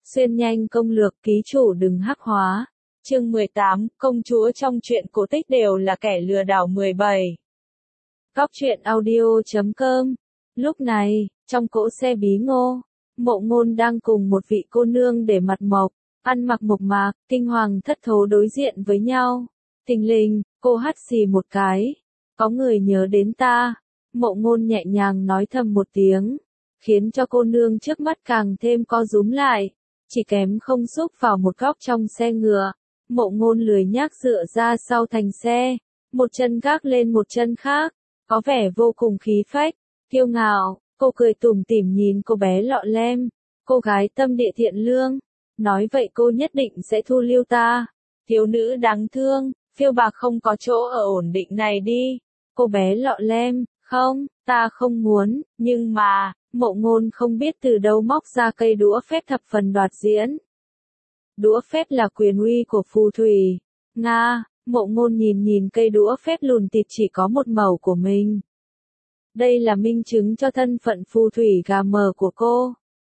Xuyên nhanh công lược ký chủ đừng hắc hóa. Chương 18, công chúa trong truyện cổ tích đều là kẻ lừa đảo 17. Góc truyện audio.com. Lúc này, trong cỗ xe bí ngô, Mộ Ngôn đang cùng một vị cô nương để mặt mộc, ăn mặc mộc mạc, kinh hoàng thất thố đối diện với nhau. Thình lình, cô hắt xì một cái. Có người nhớ đến ta. Mộ Ngôn nhẹ nhàng nói thầm một tiếng, khiến cho cô nương trước mắt càng thêm co rúm lại, chỉ kém không xúc vào một góc trong xe ngựa. Mộ Ngôn lười nhác dựa ra sau thành xe, một chân gác lên một chân khác, có vẻ vô cùng khí phách, kiêu ngạo. Cô cười tủm tỉm nhìn cô bé lọ lem, cô gái tâm địa thiện lương, nói vậy cô nhất định sẽ thu lưu ta. Thiếu nữ đáng thương, phiêu bạc không có chỗ ở ổn định này đi. Cô bé lọ lem, không, ta không muốn, nhưng mà, Mộ Ngôn không biết từ đâu móc ra cây đũa phép thập phần đoạt diễn. Đũa phép là quyền uy của phù thủy. Nga, Mộ Ngôn nhìn cây đũa phép lùn tịt chỉ có một màu của mình. Đây là minh chứng cho thân phận phù thủy gà mờ của cô.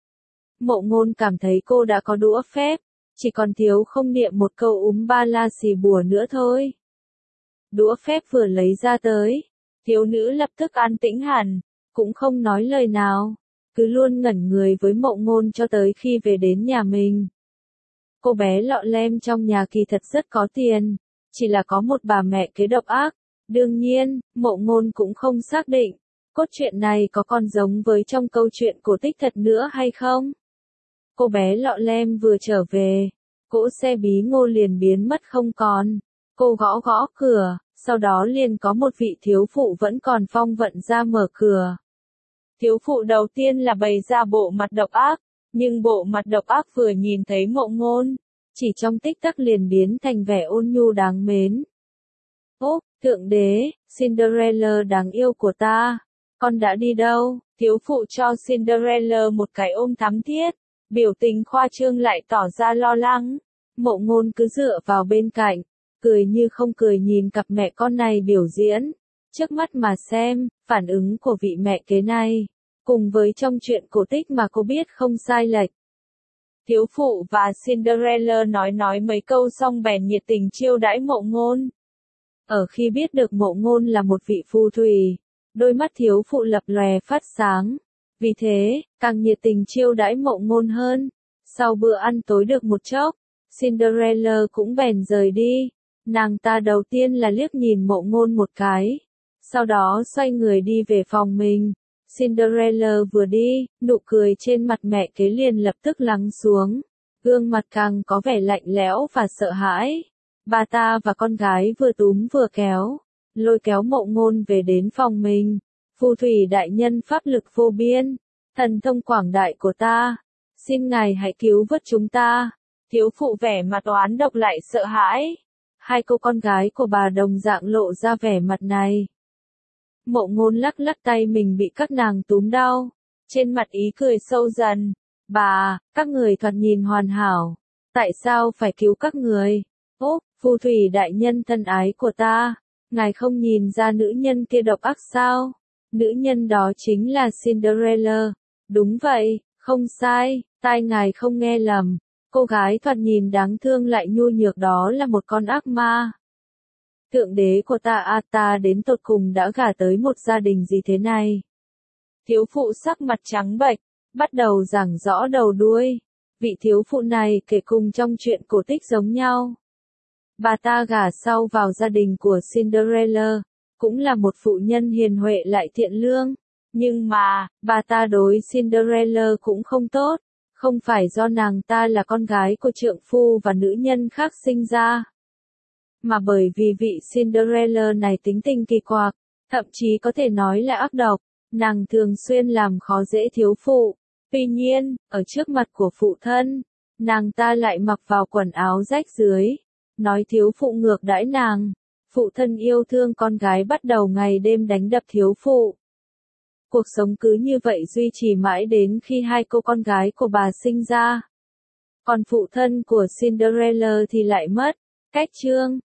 Mộ Ngôn cảm thấy cô đã có đũa phép, chỉ còn thiếu không niệm một câu ba la xì bùa nữa thôi. Đũa phép vừa lấy ra tới, thiếu nữ lập tức an tĩnh hẳn, cũng không nói lời nào, cứ luôn ngẩn người với Mộ Ngôn cho tới khi về đến nhà mình. Cô bé lọ lem trong nhà kỳ thật rất có tiền, chỉ là có một bà mẹ kế độc ác. Đương nhiên, Mộ Ngôn cũng không xác định, cốt truyện này có còn giống với trong câu chuyện cổ tích thật nữa hay không. Cô bé lọ lem vừa trở về, cỗ xe bí ngô liền biến mất không còn. Cô gõ gõ cửa, sau đó liền có một vị thiếu phụ vẫn còn phong vận ra mở cửa. Thiếu phụ đầu tiên là bày ra bộ mặt độc ác, nhưng bộ mặt độc ác vừa nhìn thấy Mộ Ngôn, chỉ trong tích tắc liền biến thành vẻ ôn nhu đáng mến. Ố, thượng đế, Cinderella đáng yêu của ta, con đã đi đâu? Thiếu phụ cho Cinderella một cái ôm thắm thiết, biểu tình khoa trương lại tỏ ra lo lắng. Mộ Ngôn cứ dựa vào bên cạnh, cười như không cười nhìn cặp mẹ con này biểu diễn. Trước mắt mà xem, phản ứng của vị mẹ kế này, cùng với trong chuyện cổ tích mà cô biết không sai lệch. Thiếu phụ và Cinderella nói mấy câu xong bèn nhiệt tình chiêu đãi Mộ Ngôn. Ở khi biết được Mộ Ngôn là một vị phù thủy, đôi mắt thiếu phụ lập lòe phát sáng. Vì thế, càng nhiệt tình chiêu đãi Mộ Ngôn hơn. Sau bữa ăn tối được một chốc, Cinderella cũng bèn rời đi. Nàng ta đầu tiên là liếc nhìn Mộ Ngôn một cái, sau đó xoay người đi về phòng mình. Cinderella vừa đi, nụ cười trên mặt mẹ kế liền lập tức lắng xuống, gương mặt càng có vẻ lạnh lẽo và sợ hãi. Bà ta và con gái vừa túm vừa kéo, lôi kéo Mộ Ngôn về đến phòng mình. Phù thủy đại nhân pháp lực vô biên, thần thông quảng đại của ta, xin ngài hãy cứu vớt chúng ta. Thiếu phụ vẻ mặt oán độc lại sợ hãi. Hai cô con gái của bà đồng dạng lộ ra vẻ mặt này. Mộ Ngôn lắc lắc tay mình bị các nàng túm đau, trên mặt ý cười sâu dần. Bà, các người thoạt nhìn hoàn hảo, tại sao phải cứu các người? Ố, phù thủy đại nhân thân ái của ta, ngài không nhìn ra nữ nhân kia độc ác sao? Nữ nhân đó chính là Cinderella. Đúng vậy, không sai, tai ngài không nghe lầm. Cô gái thoạt nhìn đáng thương lại nhu nhược đó là một con ác ma. Thượng đế của ta ta đến tột cùng đã gả tới một gia đình gì thế này? Thiếu phụ sắc mặt trắng bệch, bắt đầu giảng rõ đầu đuôi. Vị thiếu phụ này kể cùng trong chuyện cổ tích giống nhau. Bà ta gả sau vào gia đình của Cinderella, cũng là một phụ nhân hiền huệ lại thiện lương. Nhưng mà, bà ta đối Cinderella cũng không tốt. Không phải do nàng ta là con gái của trượng phu và nữ nhân khác sinh ra, mà bởi vì vị Cinderella này tính tình kỳ quặc, thậm chí có thể nói là ác độc. Nàng thường xuyên làm khó dễ thiếu phụ. Tuy nhiên, ở trước mặt của phụ thân, nàng ta lại mặc vào quần áo rách rưới, nói thiếu phụ ngược đãi nàng. Phụ thân yêu thương con gái bắt đầu ngày đêm đánh đập thiếu phụ. Cuộc sống cứ như vậy duy trì mãi đến khi hai cô con gái của bà sinh ra. Còn phụ thân của Cinderella thì lại mất. Cách chương